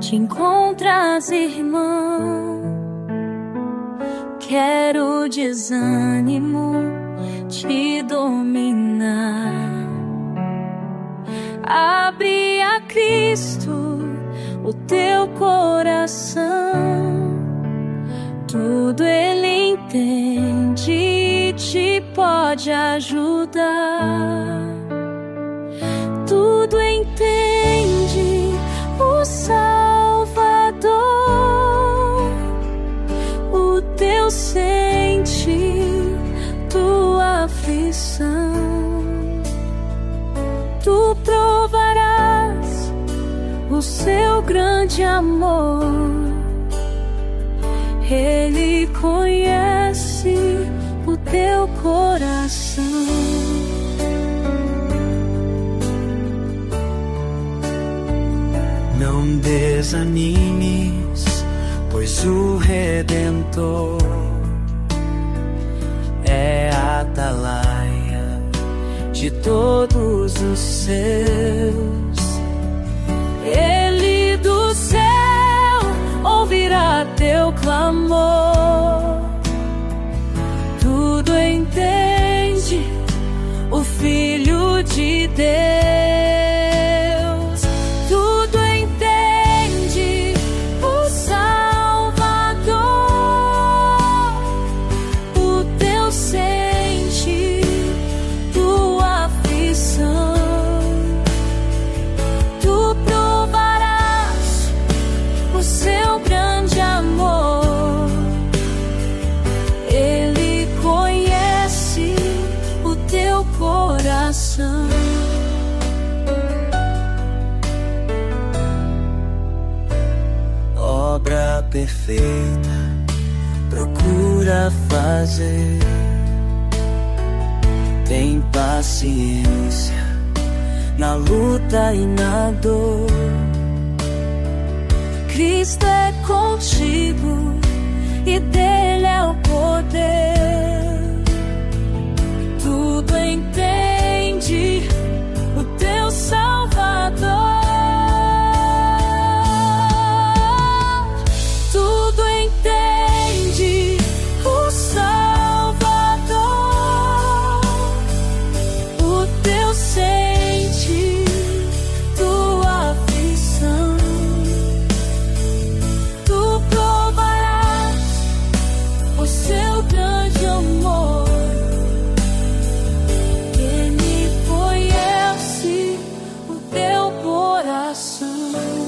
te encontras, irmão. Quero o desânimo te dominar. Abre a Cristo o teu coração. Tudo Ele entende e te pode ajudar. Tudo entende o Salvador. O teu sente tua aflição. Tu provarás o seu grande amor. Ele conhece o teu coração. Não desanimes, pois o Redentor é a atalaia de todos os seus. Ele do céu ouvirá teu clamor. Tudo entende o Filho de Deus. Tudo entende o Salvador. O teu sente tua aflição. Tu provarás o seu grande amor. Ele conhece o teu coração. Obra perfeita procura fazer. Tem paciência na luta e na dor. Cristo é contigo e dele é o poder. Tudo entende o teu Salvador. Tudo entende o Salvador. O teu sente tua aflição. Tu provarás o seu grande amor. Ele conhece o teu coração.